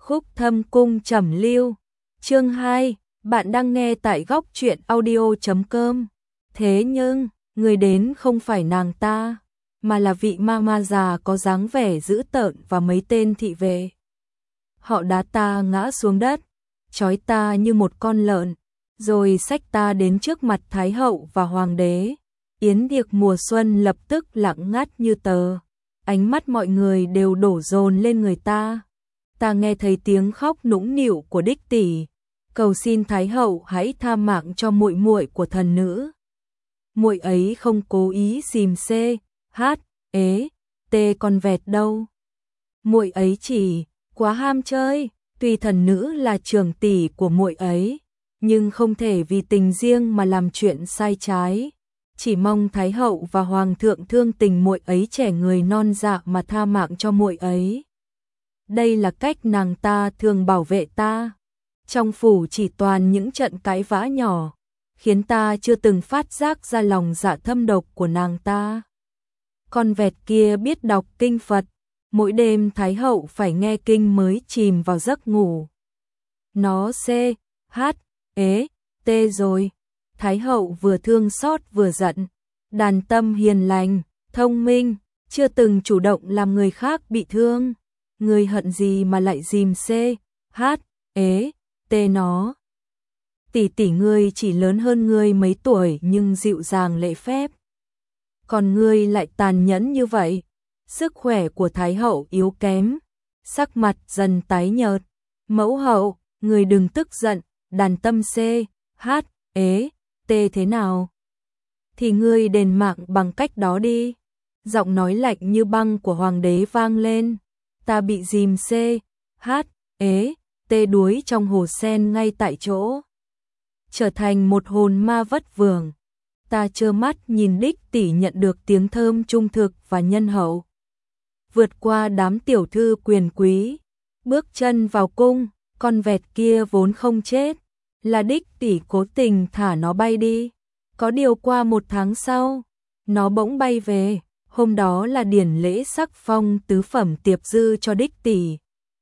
Khúc Thâm Cung Trầm Lưu. Chương 2, bạn đang nghe tại góc truyện audio.com. Thế nhưng, người đến không phải nàng ta, mà là vị ma già có dáng vẻ dữ tợn và mấy tên thị vệ. Họ đá ta ngã xuống đất, trói ta như một con lợn, rồi xách ta đến trước mặt Thái hậu và Hoàng đế. Yến tiệc mùa xuân lập tức lặng ngắt như tờ. Ánh mắt mọi người đều đổ dồn lên người ta. Ta nghe thấy tiếng khóc nũng nịu của đích tỷ, cầu xin Thái hậu hãy tha mạng cho muội muội của thần nữ. Muội ấy không cố ý xìm xê, hát, ế, tê con vẹt đâu. Muội ấy chỉ quá ham chơi, tuy thần nữ là trưởng tỷ của muội ấy, nhưng không thể vì tình riêng mà làm chuyện sai trái. Chỉ mong Thái hậu và Hoàng thượng thương tình muội ấy trẻ người non dạ mà tha mạng cho muội ấy. Đây là cách nàng ta thường bảo vệ ta. Trong phủ chỉ toàn những trận cãi vã nhỏ, khiến ta chưa từng phát giác ra lòng dạ thâm độc của nàng ta. Con vẹt kia biết đọc kinh Phật, mỗi đêm Thái hậu phải nghe kinh mới chìm vào giấc ngủ. Nó xê, hát, ế, tê rồi. Thái hậu vừa thương xót vừa giận, đàn tâm hiền lành, thông minh, chưa từng chủ động làm người khác bị thương. Người hận gì mà lại dìm xê, hát, ế, tê nó. Tỷ tỷ ngươi chỉ lớn hơn ngươi mấy tuổi nhưng dịu dàng lễ phép. Còn ngươi lại tàn nhẫn như vậy. Sức khỏe của Thái hậu yếu kém, sắc mặt dần tái nhợt. Mẫu hậu, ngươi đừng tức giận, đàn tâm xê, hát, ế, tê thế nào? Thì ngươi đền mạng bằng cách đó đi. Giọng nói lạnh như băng của Hoàng đế vang lên. Ta bị dìm xê, hát, ế, tê đuối trong hồ sen ngay tại chỗ. Trở thành một hồn ma vất vưởng. Ta trơ mắt nhìn đích tỷ nhận được tiếng thơm trung thực và nhân hậu. Vượt qua đám tiểu thư quyền quý, bước chân vào cung, con vẹt kia vốn không chết. Là đích tỷ cố tình thả nó bay đi. Có điều qua 1 tháng sau, nó bỗng bay về. Hôm đó là điển lễ sắc phong tứ phẩm tiệp dư cho đích tỷ.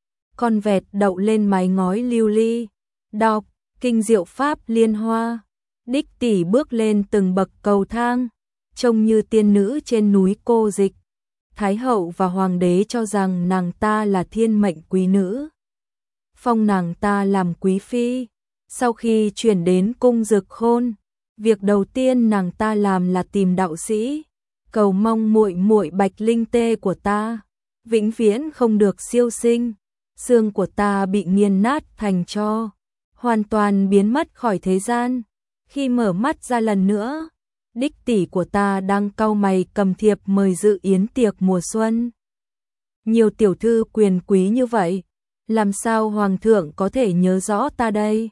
Con vẹt đậu lên mái ngói lưu ly, đọc kinh diệu pháp liên hoa. Đích tỷ bước lên từng bậc cầu thang, trông như tiên nữ trên núi Cô Dịch. Thái hậu và Hoàng đế cho rằng nàng ta là thiên mệnh quý nữ, phong nàng ta làm quý phi. Sau khi chuyển đến cung Dực Khôn, việc đầu tiên nàng ta làm là tìm đạo sĩ, cầu mong muội muội Bạch Linh Tê của ta vĩnh viễn không được siêu sinh. Xương của ta bị nghiền nát thành tro, hoàn toàn biến mất khỏi thế gian. Khi mở mắt ra lần nữa, đích tỷ của ta đang cau mày cầm thiệp mời dự yến tiệc mùa xuân. Nhiều tiểu thư quyền quý như vậy, làm sao Hoàng thượng có thể nhớ rõ ta đây?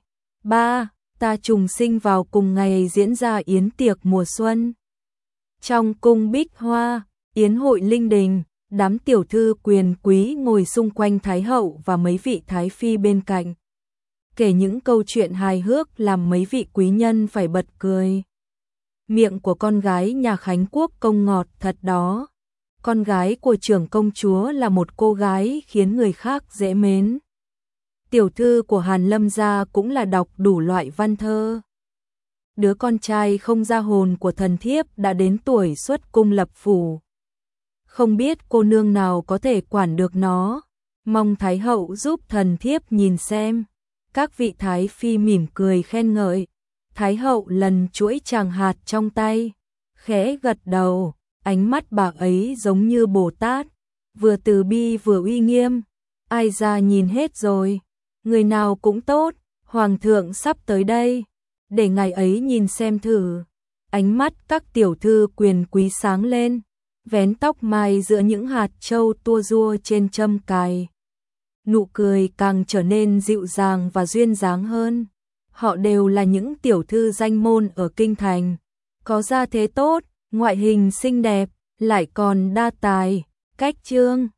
Ta trùng sinh vào cùng ngày diễn ra yến tiệc mùa xuân. Trong cung Bích Hoa, yến hội linh đình, đám tiểu thư quyền quý ngồi xung quanh Thái hậu và mấy vị thái phi bên cạnh, kể những câu chuyện hài hước làm mấy vị quý nhân phải bật cười. Miệng của con gái nhà Khánh Quốc công ngọt thật đó. Con gái của trưởng công chúa là một cô gái khiến người khác dễ mến. Tiểu thư của Hàn Lâm gia cũng là đọc đủ loại văn thơ. Đứa con trai không ra hồn của thần thiếp đã đến tuổi xuất cung lập phủ. Không biết cô nương nào có thể quản được nó, mong Thái hậu giúp thần thiếp nhìn xem. Các vị thái phi mỉm cười khen ngợi. Thái hậu lần chuỗi tràng hạt trong tay, khẽ gật đầu. Ánh mắt bà ấy giống như Bồ Tát, vừa từ bi vừa uy nghiêm. Ai ra nhìn hết rồi, người nào cũng tốt. Hoàng thượng sắp tới đây, để ngài ấy nhìn xem thử. Ánh mắt các tiểu thư quyền quý sáng lên, vén tóc mai giữa những hạt châu tua rua trên châm cài. Nụ cười càng trở nên dịu dàng và duyên dáng hơn. Họ đều là những tiểu thư danh môn ở kinh thành, có gia thế tốt, ngoại hình xinh đẹp, lại còn đa tài, cách chương.